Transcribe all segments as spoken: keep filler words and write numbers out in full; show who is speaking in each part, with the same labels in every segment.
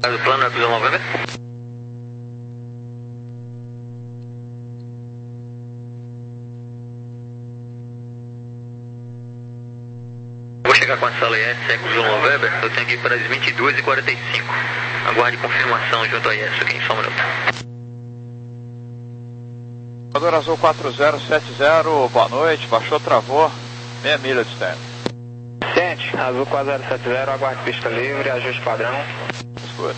Speaker 1: Faz o plano, é Zulu November. Vou chegar com a sala I S, Eco Zulu November, eu tenho que ir para as vinte e duas e quarenta e cinco. Aguarde confirmação junto ao I S aqui em São Minuto.
Speaker 2: Salvador Azul quatro zero sete zero, boa noite, baixou, travou, meia milha de externo.
Speaker 3: Ciente, Azul quatro zero sete zero, aguarde pista livre, ajuste padrão.
Speaker 2: Escuta.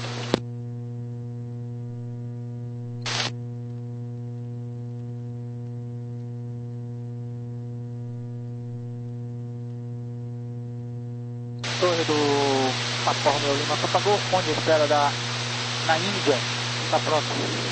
Speaker 4: Torre do Papa Romeu Lima Papa Golf, onde espera da, na Índia, está pronto.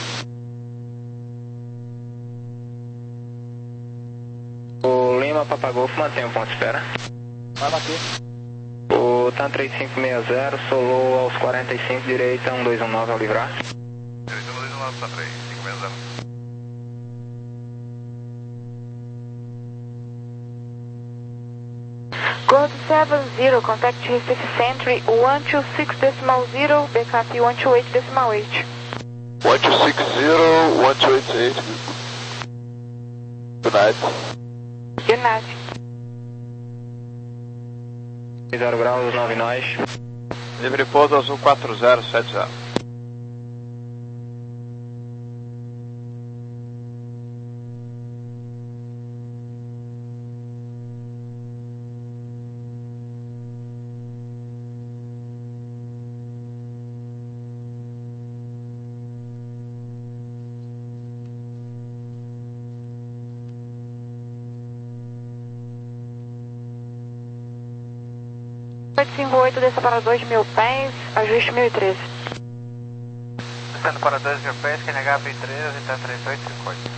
Speaker 3: O Lima Papa Golf mantém o ponto de espera.
Speaker 4: Vai bater.
Speaker 3: O TAM três cinco seis zero, solou aos quarenta e cinco, direita um dois um nove ao livrar.
Speaker 5: Direita um dois um nove, TAM três cinco seis zero.
Speaker 6: Gold seven zero, contact Recife Century one two six decimal zero, backup one two eight decimal eight.
Speaker 2: one two six zero, one two eight eight. Good night.
Speaker 6: Good night.
Speaker 3: zero graus, nove nós.
Speaker 2: Livre pouso Azul quatro zero sete zero.
Speaker 6: oito cinco oito, desça para dois mil pés, ajuste mil e treze.
Speaker 5: Descendo para dois mil pés, Q N H B treze, TAM três oito cinco oito.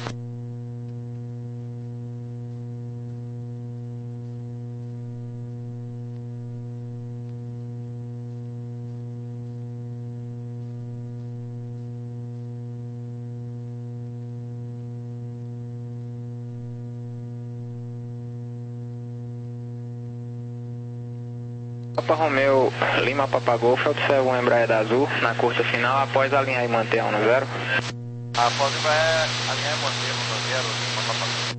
Speaker 3: Papa Romeu Lima Papa Golf, observa o Embraer da Azul na curta final após alinhar e manter a um no zero.
Speaker 5: Após o Embraer, alinhar e manter um no zero, Lima Papa Golf.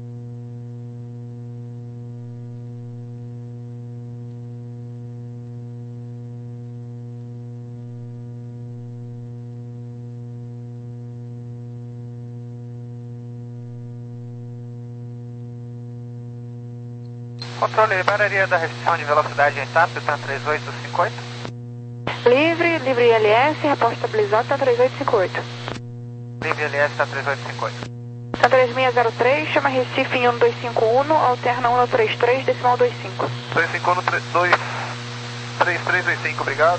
Speaker 5: Controle, liberaria da restrição de velocidade em T A P, TAM três oito cinco oito.
Speaker 6: Livre, livre I L S, reporte estabilizado, TAM três oito cinco oito.
Speaker 5: Livre L S, TAM três oito cinco oito.
Speaker 6: TAM três seis zero três, chama Recife em um dois cinco um, alterna um três três, decimal dois cinco.
Speaker 5: dois cinco um, três três dois cinco, obrigado.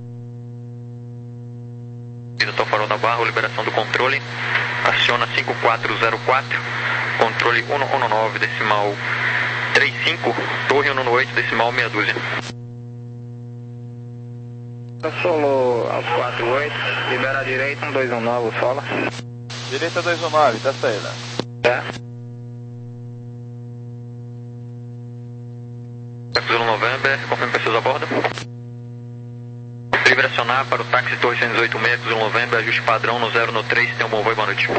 Speaker 1: Doutor Farol da Barra, liberação do controle. Aciona cinco quatro zero quatro, controle um um nove, decimal trinta e cinco, torre um oito, decimal meia dúzia.
Speaker 3: Solo aos quatro oito, libera a direita um dois um nove, sola.
Speaker 2: Direita dois um nove, testa aí, né?
Speaker 3: É.
Speaker 1: Zulu November, confirme pessoas a bordo. Livre acionar para o táxi Torre cento e dezoito seis, Zulu November, ajuste padrão no zero no três, tenha um bom voo e boa noite.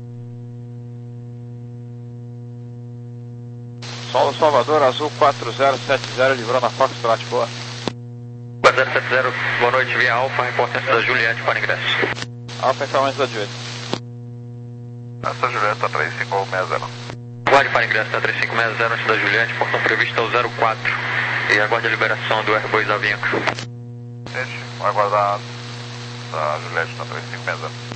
Speaker 2: Solo Salvador Azul quatro zero sete zero, livrou na Foxtrot, boa.
Speaker 1: quatro zero sete zero, boa noite, via Alfa, importância da Juliette para ingresso.
Speaker 2: Alfa encaminhamento da Juliette.
Speaker 5: Essa Julieta três cinco seis zero.
Speaker 1: Guarde para ingresso da três cinco seis zero antes da Juliette, portão previsto ao zero quatro. E aguarde a liberação do Airbus da Avianca.
Speaker 5: Gente, vai aguardar a Juliette na três cinco seis zero.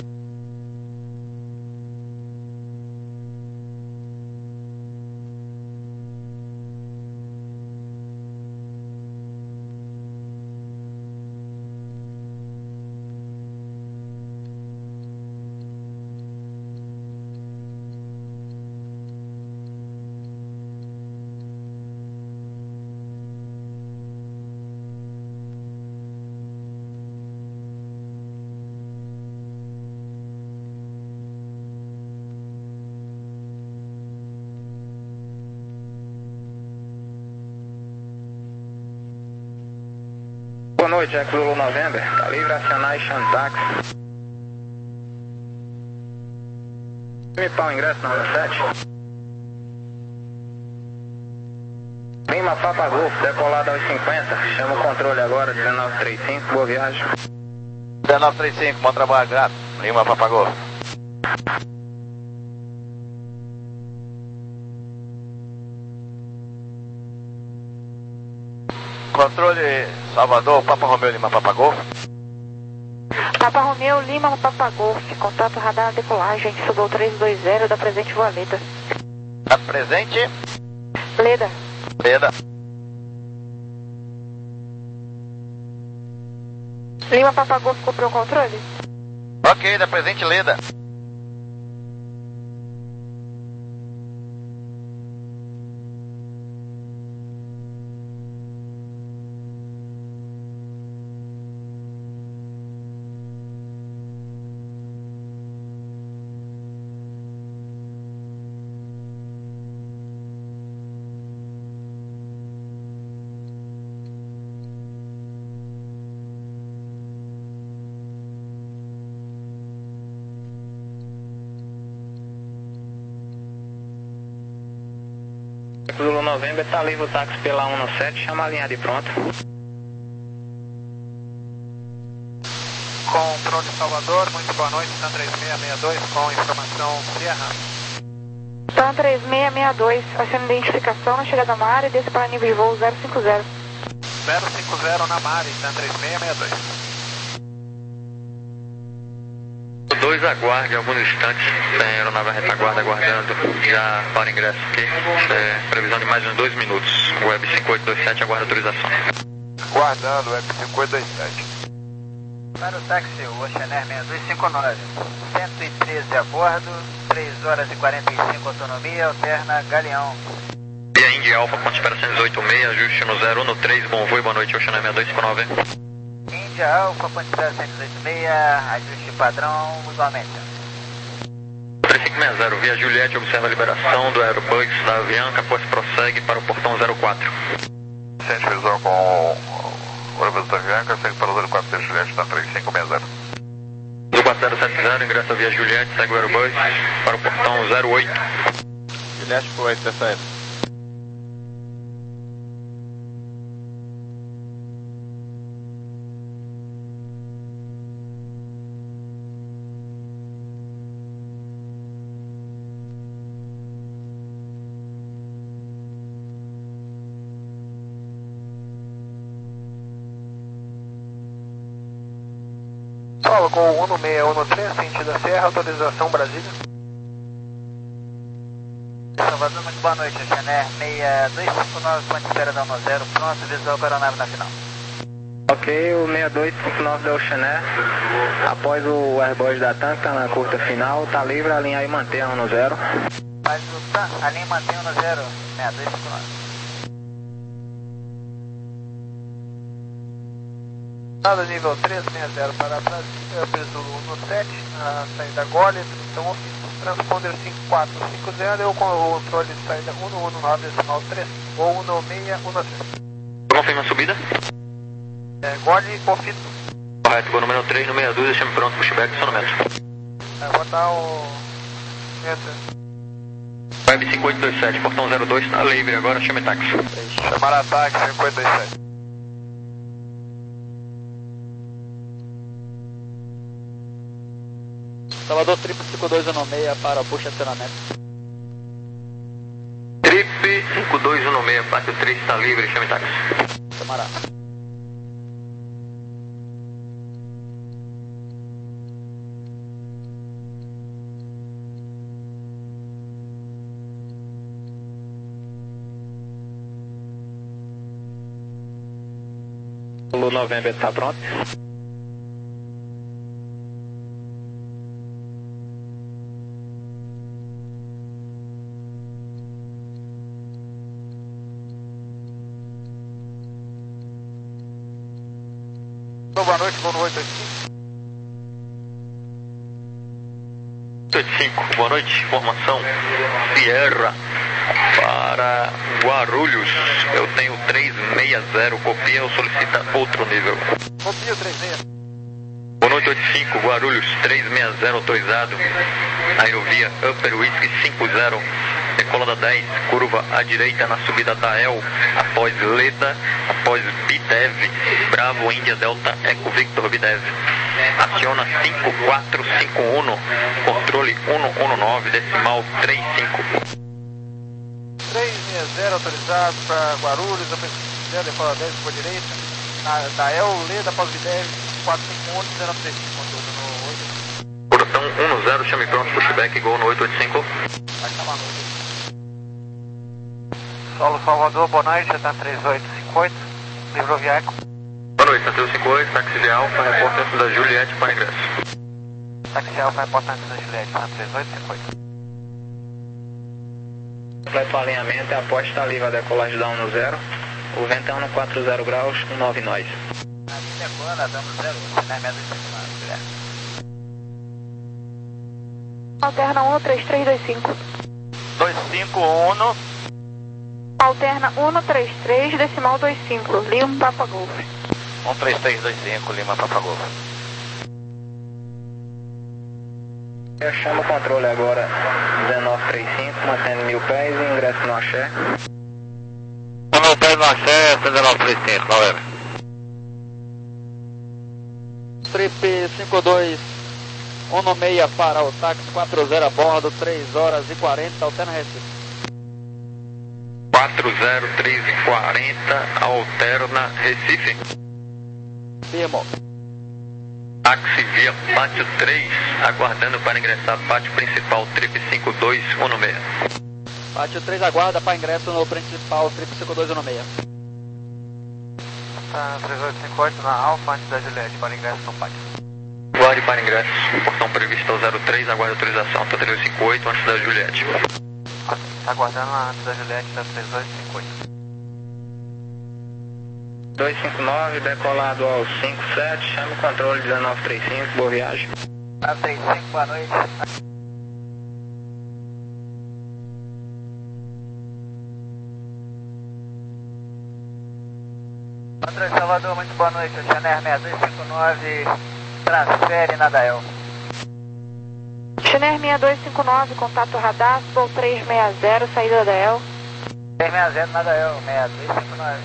Speaker 3: noite, Jack Zulu November. Tá livre, acionar e chame táxi. Me pau ingresso na onda sete. Lima Papa Golf, decolado aos cinquenta. Chama o controle agora, dezenove trinta e cinco, boa viagem.
Speaker 2: dezenove trinta e cinco, bom trabalho, grato. Lima Papa Golf. Controle Salvador, Papa Romeu Lima Papa Golf.
Speaker 6: Papa Romeu Lima Papa Golf, contato radar decolagem, Sugol três dois zero da presente Voa Leda.
Speaker 2: Da presente?
Speaker 6: Leda.
Speaker 2: Leda.
Speaker 6: Lima Papa Golf, comprou o controle?
Speaker 2: Ok, da presente Leda.
Speaker 3: Zulu November, tá livre o táxi pela um um sete, chama a linha de pronto.
Speaker 5: Controle Salvador, muito boa noite, TAM três seis seis dois com informação Sierra.
Speaker 6: TAM três seis seis dois, aciona identificação na chegada na área e desce para nível de voo zero cinco zero.
Speaker 5: zero cinco zero na Mari, TAM três seis seis dois.
Speaker 1: dois aguarde alguns instantes, tem aeronave retaguarda aguardando já para ingresso aqui. É, previsão de mais uns dois minutos. Web cinco oito dois sete aguarda autorização.
Speaker 2: Guardando, Web cinco oito dois sete.
Speaker 5: Para o táxi, o Ocean Air seis dois cinco nove, cento e treze a bordo, três horas e quarenta e cinco autonomia, alterna Galeão.
Speaker 1: Via Indy Alpha, ponto de espera cento e dezoito seis, ajuste no zero um no três, bom voo e boa noite, Ocean Air seis dois cinco nove.
Speaker 5: Índia Alfa, ponto de espera cento e dezoito seis, ajuste padrão, igualmente.
Speaker 1: três cinco seis zero, via Juliette, observa a liberação do Airbus da Avianca, após prossegue para o portão zero quatro.
Speaker 2: Centro visão com o Airbus da Avianca, segue para o zero quatro da Juliette, está três cinco seis zero.
Speaker 1: zero quatro zero sete zero, ingressa via Juliette, segue o Airbus para o portão zero oito.
Speaker 2: Juliette por oito, dessa época.
Speaker 5: Fala com o um seis um três, sentido da Serra, autorização Brasília. Salvador, muito boa noite, Ocean seis dois cinco nove, ponto de espera da um zero, pronto, visual para a nave na final.
Speaker 3: Ok, o seis dois cinco nove da Ocean Air, após o Airbus da TAM, que tá na curta final, tá livre, a linha aí mantém a um zero.
Speaker 5: Mas o TAM, a linha mantém um zero, seis dois cinco nove. Nada nível três seis zero para Brasília, preço um sete, na saída Gole, então transponder cinco quatro cinco zero, eu com o controle de saída um um nove, decimal três, ou um seis um seis.
Speaker 1: Confirma a subida?
Speaker 5: É, Gole, confito.
Speaker 1: Correto, vou número três no seis dois, deixa-me pronto, pushback, sonomento.
Speaker 5: É, vou dar o... Enter.
Speaker 1: Web cinco oito dois sete, portão zero dois, tá livre agora, chame táxi.
Speaker 2: Chamar ataque, cinco oito dois sete.
Speaker 4: Salvador trip cinco dois um seis para push acionamento.
Speaker 1: Trip cinco dois um seis, parte três está livre, chame táxi.
Speaker 4: Camarada.
Speaker 3: O November tá pronto.
Speaker 5: Boa noite, voo no oito oito cinco.
Speaker 1: oito oito cinco, boa noite, formação Sierra, Para Guarulhos, eu tenho três seis zero, copia ou solicita outro nível?
Speaker 4: Copia o três seis.
Speaker 1: Boa noite, oitenta e cinco, Guarulhos, três seis zero autorizado, aerovia Upper Whisky cinco zero, decola da dez, curva à direita na subida da El, após Leda, após Bidev, Bravo, Índia, Delta, Eco Victor, Bidev. Aciona cinco quatro cinco um, controle cento e dezenove, decimal trinta e cinco.
Speaker 5: três seis zero autorizado para Guarulhos, Upper Whisky zero, decola da dez, por direita, na, da El, Leda, após Bidev, quatro cinco um, dezenove trinta e cinco, controle no oito.
Speaker 1: Coração um zero, chame pronto, pushback, gol no oito oito cinco.
Speaker 5: Vai chamar no oito. Solo Salvador, boa noite, tá três oito cinco oito, livro Viaco.
Speaker 1: Boa noite, Santos cinco oito, táxi de Alfa, repórter da Juliette para ingresso.
Speaker 5: Táxi Alfa, repórter da Juliette, tá três oito cinco oito.
Speaker 3: Completo o alinhamento, a posta está livre a decolagem da um no zero, o vento é um quatro zero graus, um nove nós.
Speaker 5: Aqui é boa, damos zero, né, média de
Speaker 6: Alterna um três três dois cinco.
Speaker 5: dois cinco um,
Speaker 6: Alterna um três três, decimal vinte e cinco, Lima, Papa Golf.
Speaker 5: um três três dois cinco, Lima, Papa Golf.
Speaker 3: Eu chamo o controle agora, dezenove trinta e cinco, mantendo mil pés e ingresso no axé.
Speaker 5: mil pés no axé, dezenove trinta e cinco, galera.
Speaker 4: Trip cinco dois um seis para o táxi quatro zero a bordo, três horas e quarenta, alterna Recife.
Speaker 1: quatro zero, três e quarenta, alterna Recife.
Speaker 4: Firmo.
Speaker 1: Táxi via pátio três, aguardando para ingressar pátio principal, trip cinco dois um seis.
Speaker 4: Pátio três aguarda para ingresso no principal, trip cinco dois um seis.
Speaker 5: Tá três oito cinco oito na Alfa, antes da Juliette, para ingresso no pátio.
Speaker 1: Guarde para ingresso, portão previsto ao zero três, aguarde autorização, tá três oito cinco oito, antes da Juliette.
Speaker 5: Tá aguardando antes da Juliette, tá três oito cinco oito.
Speaker 3: dois cinco nove, decolado ao cinco sete, chama o controle dezenove trinta e cinco, boa viagem.
Speaker 5: Tá trinta e cinco, boa noite. Padrão Salvador, muito boa noite, o Chanel seis dois cinco nove, transfere na Dael.
Speaker 6: Chiner seis dois cinco nove, contato radar, voo três seis zero, saída da El.
Speaker 5: três seis zero na Dael, seis dois cinco nove.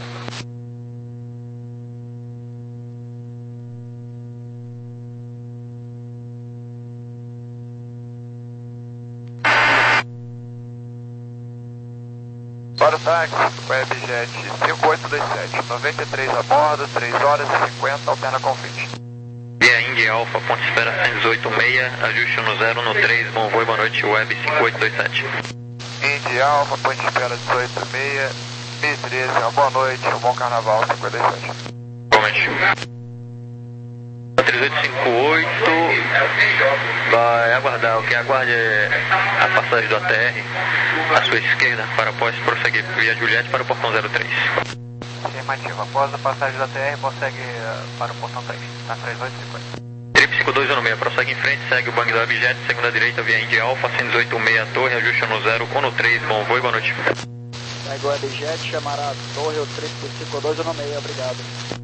Speaker 5: Para o táxi, Webjet cinco oito dois sete, noventa e três a bordo, três horas e cinquenta, alterna confite.
Speaker 1: Via India Alfa, ponto espera cento e dezoito seis, ajuste no zero no três, bom voo, boa noite, Web cinco oito dois sete.
Speaker 5: India Alfa, ponte espera dezoito seis, mil e treze, uma boa noite, um bom carnaval, cinquenta e sete.
Speaker 1: Igualmente. três oito cinco oito, vai aguardar, o que aguarde é a passagem do A T R, à sua esquerda, para após prosseguir via Juliette para o portão zero três.
Speaker 5: Afirmativo, após a passagem da T R, prossegue uh, para o portão três, na três oito cinco oito.
Speaker 1: Trip cinco dois um seis, prossegue em frente, segue o Bang da Webjet, segunda direita via India Alfa, cento e dezoito seis, torre, ajuste no zero, um no três, bom voo e boa noite.
Speaker 4: Pega o Webjet, chamará a torre, o trip cinco dois um seis, obrigado.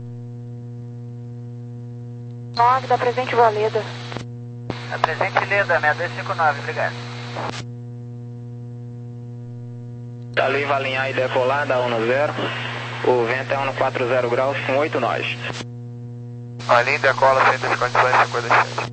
Speaker 6: nove da presente Valeda.
Speaker 5: A presente Leda, seis dois cinco nove, obrigado.
Speaker 3: Tá livre alinhar e decolar da um no zero, o vento é um quatro zero graus, com oito nós.
Speaker 5: A linha decola sem das condições cinquenta e sete.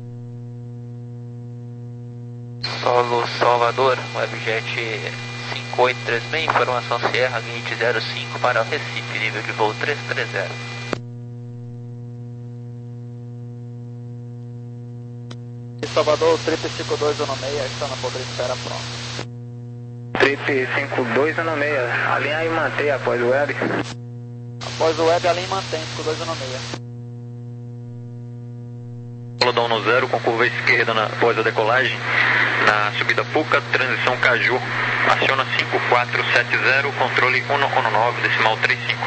Speaker 7: Solo Salvador, Webjet cinco oito três seis, informação Sierra Gate zero cinco para Recife, nível de voo trezentos e trinta.
Speaker 4: Salvador, trip cinco dois um seis, está na poder espera pronto.
Speaker 3: Trip cinco dois um seis, alinhar e manter após o web.
Speaker 4: Após o web, alinha e mantém, cinco dois um seis.
Speaker 1: Decola da um zero com curva esquerda na, após a decolagem, na subida Puca, transição Caju, aciona cinco quatro sete zero, controle um um nove, decimal trinta e cinco.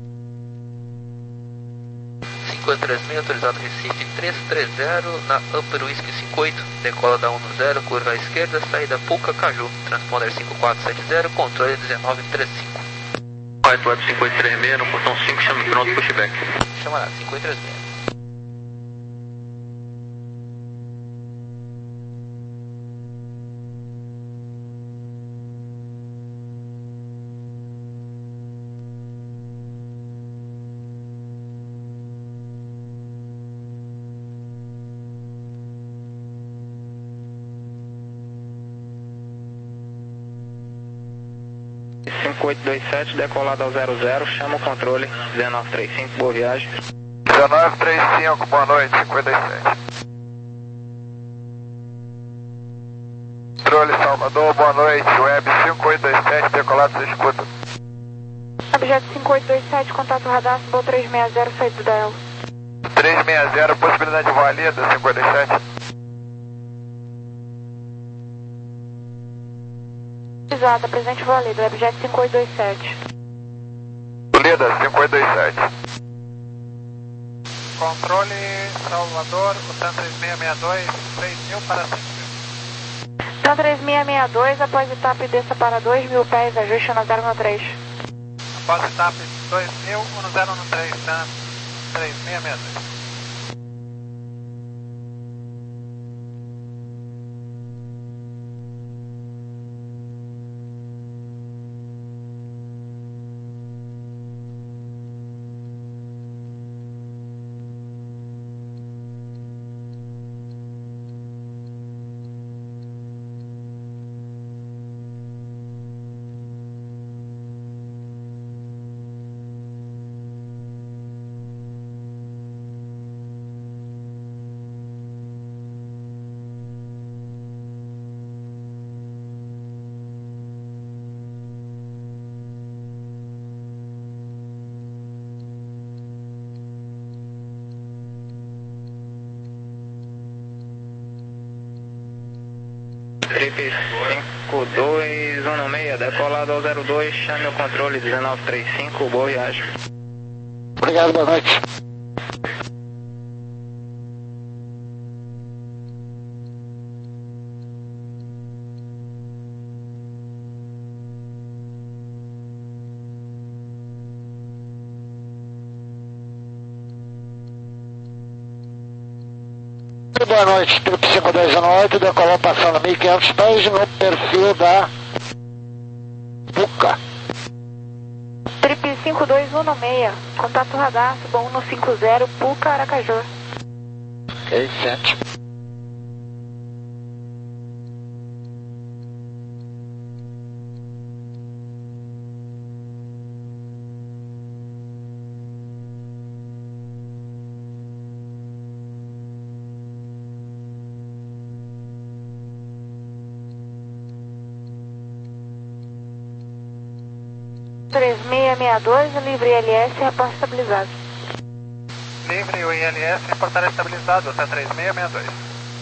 Speaker 7: cinco três seis, autorizado Recife trezentos e trinta, na Upper Whisky cinco oito, decola da um zero, curva à esquerda, saída Puca, Caju, transponder cinco quatro sete zero, controle dezenove trinta e cinco.
Speaker 1: White Web cinco oito três seis, no portão cinco, chame pronto, pushback.
Speaker 7: Chamará, cinco oito três seis.
Speaker 3: cinco oito dois sete, decolado ao zero zero, chama o controle, dezenove trinta e cinco, boa viagem.
Speaker 2: dezenove trinta e cinco, boa noite, cinco oito dois sete. Controle Salvador, boa noite, web cinco oito dois sete, decolado, você escuta.
Speaker 6: Objeto cinco oito dois sete, contato radar, voo trezentos e sessenta, saída da E L.
Speaker 2: trezentos e sessenta, possibilidade de valida, cinco oito dois sete.
Speaker 6: Exata, presente válido, objeto cinco oito dois sete.
Speaker 2: Lida, cinco oito dois sete.
Speaker 5: Controle Salvador, o TAM três seis seis dois, três mil para cinco mil.
Speaker 6: TAM três seis seis dois, após etapa desça para dois mil pés, ajuste na zero um três.
Speaker 5: Após etapa dois mil, um zero um três, TAM três seis seis dois.
Speaker 3: Trip cinco dois um seis, decolado ao zero dois, chame o controle dezenove trinta e cinco, boa viagem.
Speaker 4: Obrigado, boa noite. Boa noite, Trip cinco dois um oito, decolou passando mil e quinhentos pés no perfil da Puca.
Speaker 6: Trip cinco dois um seis, contato radar, suba um cinquenta, Puca, Aracaju.
Speaker 4: Ok, sente.
Speaker 6: três seis seis dois, livre I L S, reporte estabilizado.
Speaker 5: Livre o I L S, reportar estabilizado, TAM três seis seis dois.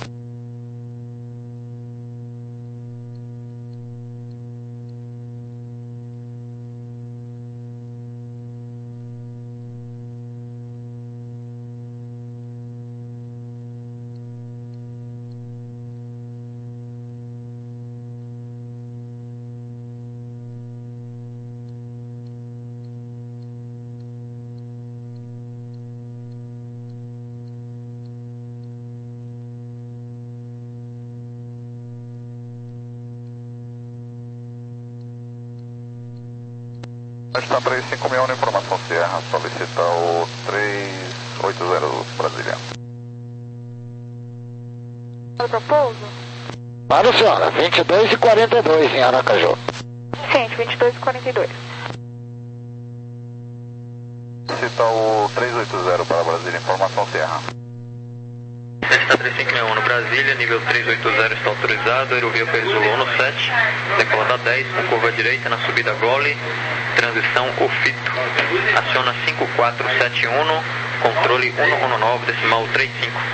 Speaker 2: Está três cinco mil, informação Sierra, solicita o três oito zero Brasília.
Speaker 6: Para o pouso?
Speaker 4: Para, senhora, vinte e dois e quarenta e dois em Aracaju.
Speaker 6: Ciente, vinte e dois e quarenta e dois.
Speaker 2: Cita o três oito zero para Brasília, informação Serra.
Speaker 1: Está três cinco seis um no Brasília, nível três oito zero está autorizado, aerovia Perzolo um sete, decola da dez, com curva direita na subida Gole, transição Ofito. Aciona cinco quatro sete um, controle um um nove, decimal trinta e cinco.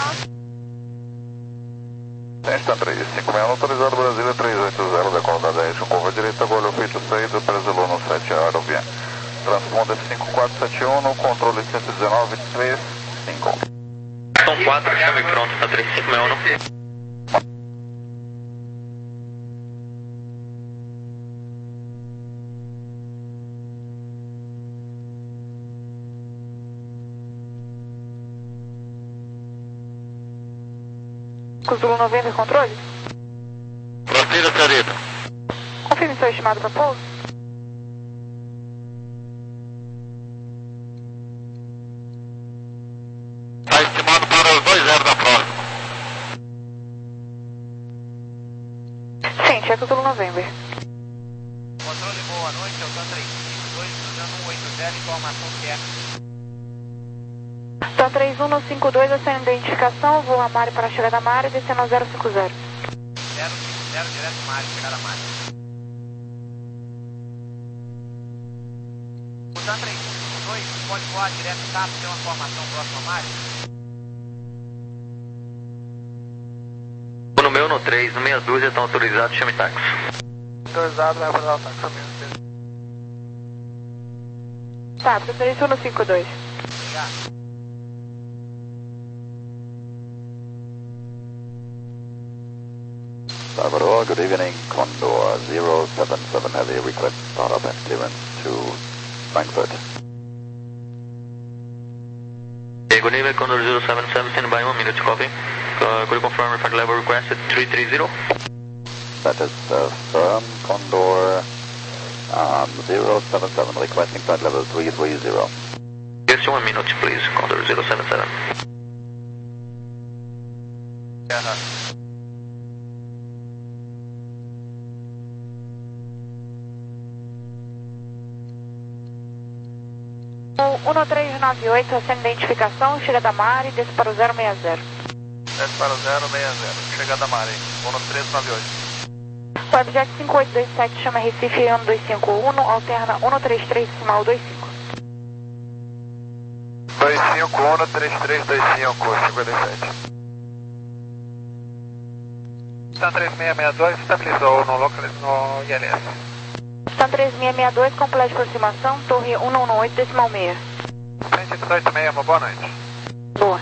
Speaker 2: Está três cinco seis um autorizado, Brasília três oito zero, decola da dez, com curva direita, Gole Ofito seis, Perzolo um sete, aerovia. Transponder cinco quatro sete um, controle cento e dezenove, três cinco.
Speaker 1: São quatro, chame pronto, está três cinco seis um.
Speaker 6: Zulu noventa, controle?
Speaker 1: Brasília, senhorita.
Speaker 6: Confirme seu estimado para pouso.
Speaker 1: Está estimado para os dois zero da próxima.
Speaker 6: Sim, checa o Zulu November.
Speaker 5: Controle, boa noite, é o TAM três cinco dois, cruzando um oito zero, informação que é.
Speaker 6: TAM três um cinco dois, acende identificação, voo a Mari para a chegada Mari, descendo a zero cinco zero.
Speaker 5: zero cinco zero, direto Mari, chegada Mari. O TAM três um cinco dois pode voar direto T A P, tem uma formação próxima a Mari?
Speaker 1: No meu, no três, no meia dúzia, estão autorizados, chame táxi.
Speaker 5: Autorizado, vai abordar o táxi mesmo.
Speaker 6: Tá, TAM três um cinco dois.
Speaker 5: Obrigado.
Speaker 2: Salvador, good evening, Condor zero seven seven Heavy, request startup and clearance to Frankfurt.
Speaker 1: Hey, good evening, Condor zero seven seven, stand by one minute, copy. Uh, could you confirm if I level requested three three zero?
Speaker 2: That is uh, firm, Condor um, zero seven seven, requesting flight level three three zero.
Speaker 1: Just one minute, please, Condor zero seven seven.
Speaker 5: Terra.
Speaker 6: O um três nove oito, acende identificação, chega da Mari, desce para o zero seis zero.
Speaker 5: Desce para o zero seis zero, chegada Mari, um três nove oito.
Speaker 6: Webjet cinco oito dois sete, chama Recife um dois cinco um, alterna um três três, decimal dois cinco.
Speaker 5: dois cinco um, três três dois cinco, cinquenta e sete. TAM três seis seis dois, estabilizou no, local, no I L S.
Speaker 6: TAM três seis seis dois, complete aproximação, torre um um oito, decimal seis.
Speaker 5: Frente dezoito seis, uma boa noite.
Speaker 6: Boa.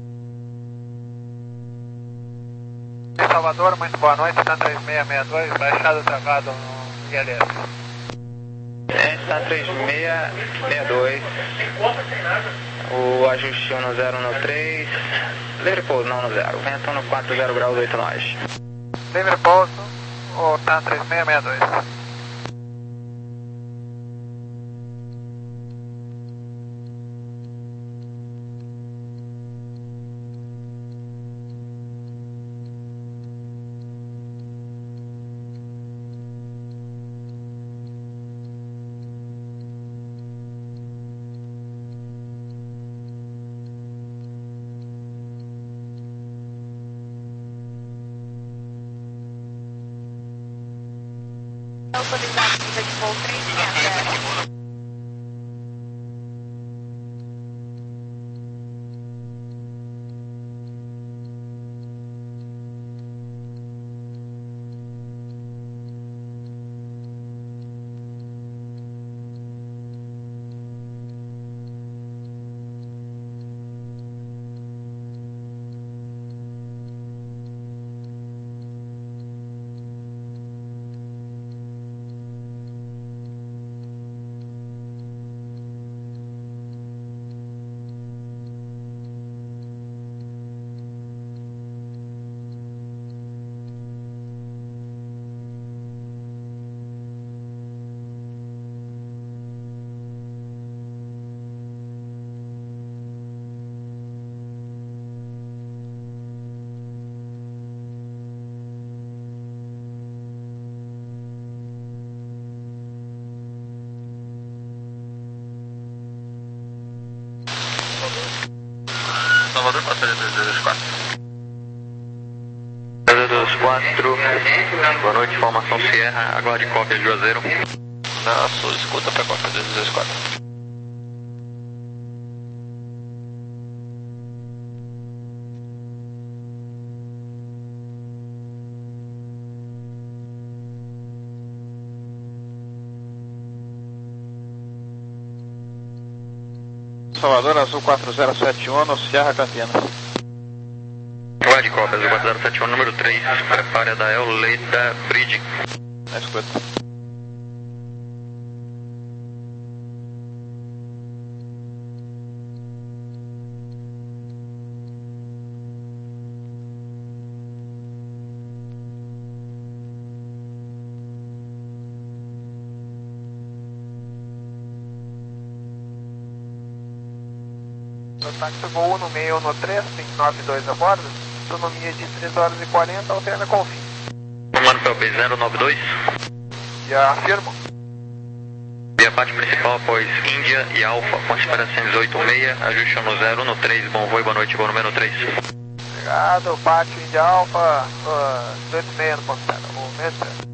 Speaker 5: Em Salvador, muito boa noite, TAM três seis seis dois, baixado travado no I L S.
Speaker 3: É, TAM três seis seis dois, o ajuste um zero um três, livre pouso não no zero, vento no quatro zero graus oito nós.
Speaker 5: Livre pouso, o TAM três seis seis dois.
Speaker 6: Autorizado, fica de voo três seis zero.
Speaker 7: Azul, passagem dois dois quatro.
Speaker 1: dois dois quatro, boa noite, formação Sierra, aguarde cópia de Juazeiro.
Speaker 7: Na sua escuta para cópia dois dois quatro.
Speaker 4: Salvador Azul quatro zero sete um no Sierra Campinas.
Speaker 1: Aguarde cópia, Azul quatro zero sete um, número três, prepare a Dael Leda Bridge.
Speaker 4: Na escuta.
Speaker 5: Táxi Gol um seis um três, tem nove dois a bordo, autonomia de três horas e quarenta, alterna com fim.
Speaker 1: Comando P L P zero nove dois.
Speaker 5: E afirmo.
Speaker 1: Via parte principal após Índia e Alfa, com separações oito seis, ajuste no zero um três, bom voo e boa noite, voo número três.
Speaker 5: Obrigado, pátio Índia Alfa, uh, oito seis no ponto zero, movimento.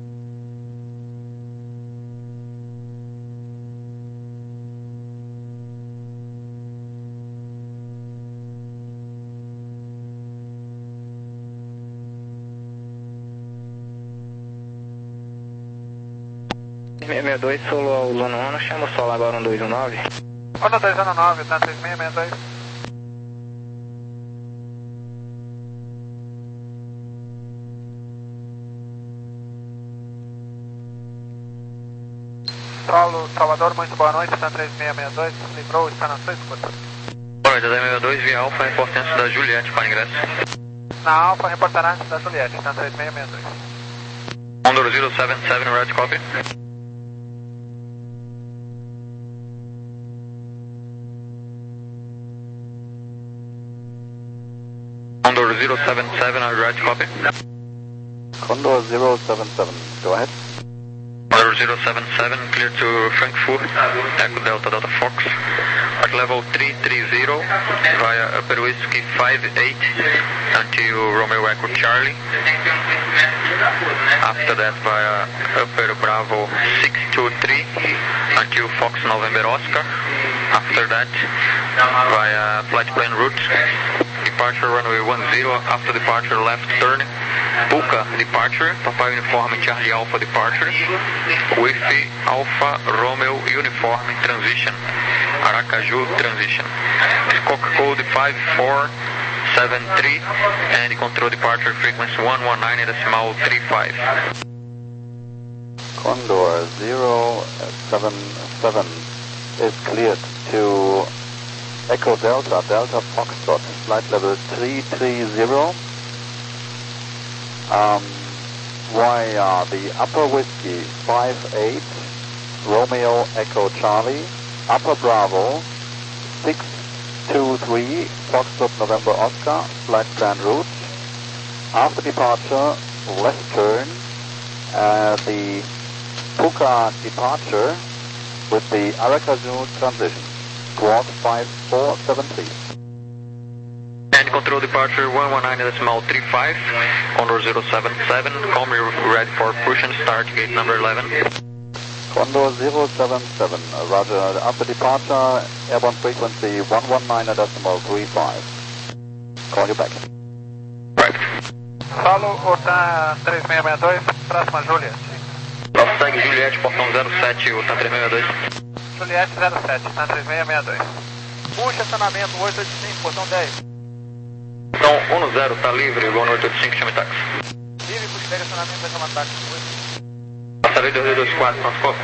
Speaker 3: seis seis dois, solo ao Luna um, chama o solo agora um dois um nove.
Speaker 5: Onda dois um nove, tá seis seis seis dois. Solo Salvador, muito boa noite, tá três seis seis dois, livrou, está na sua escuta.
Speaker 1: Boa noite, três seis dois, via Alfa, reportância da Juliette para ingresso.
Speaker 5: Na Alfa, reportará da Juliette, tá três seis seis dois.
Speaker 1: Condor zero sete sete, red copy. Condor zero seven seven, red copy.
Speaker 2: Condor zero seven seven, go ahead.
Speaker 1: Condor zero seven seven, clear to Frankfurt, Echo Delta Delta Fox. At level three three zero, via Upper Whiskey five eight, until Romeo Echo Charlie. After that via Upper Bravo six two three, until Fox November Oscar. After that via flight plan route. Departure runway one zero, after departure left turn, Puka departure, Papa Uniform Charlie Alpha departure, with Alpha Romeo Uniform transition, Aracaju transition, Coca code five four seven three, and control departure frequency one one nine decimal three five.
Speaker 2: Condor zero seven seven is cleared to Echo Delta, Delta Foxtrot, flight level three three zero, um, via the Upper Whiskey five eight, Romeo Echo Charlie, Upper Bravo six two three, Foxtrot November Oscar, flight plan route. After departure, left turn, uh, the Puka departure with the Aracaju transition. Squawk five four seven three.
Speaker 1: And control departure one one nine decimal three five, Condor zero seven seven, come ready for push and start gate number eleven.
Speaker 2: Condor zero seven seven, roger, after departure, airborne frequency one one nine decimal three five. Call you back.
Speaker 1: Right.
Speaker 5: Solo, Otan três seis seis dois, próxima Juliette.
Speaker 1: Nosso tag Juliette, portão zero sete, Otan três seis seis dois.
Speaker 5: Juliette zero sete, tá três seis seis dois. Puxa estacionamento oito oito cinco, portão dez.
Speaker 1: Então, um zero, tá livre, igual no oito oito cinco, chame táxi.
Speaker 5: Livre, puxa direcionamento, vai chamar táxi.
Speaker 1: Passarei dois dois quatro, quanto for?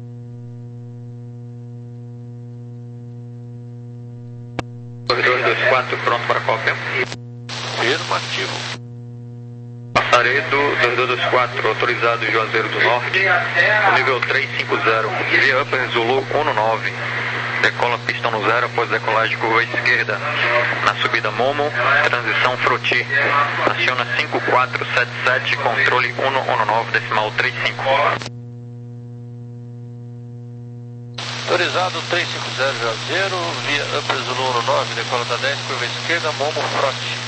Speaker 1: dois dois quatro, pronto para cópia.
Speaker 7: Afirmativo.
Speaker 1: Passaredo dois dois quatro, autorizado Juazeiro do Norte, nível trezentos e cinquenta, via Upper Zulu um nove. Decola pistão no zero após decolagem curva esquerda. Na subida Momo, transição Froti. Aciona cinco quatro sete sete, controle um um nove decimal trinta e cinco.
Speaker 7: Autorizado três cinco zero Juazeiro, via Upper Zulu nove, decola da dez, curva esquerda, Momo Frote.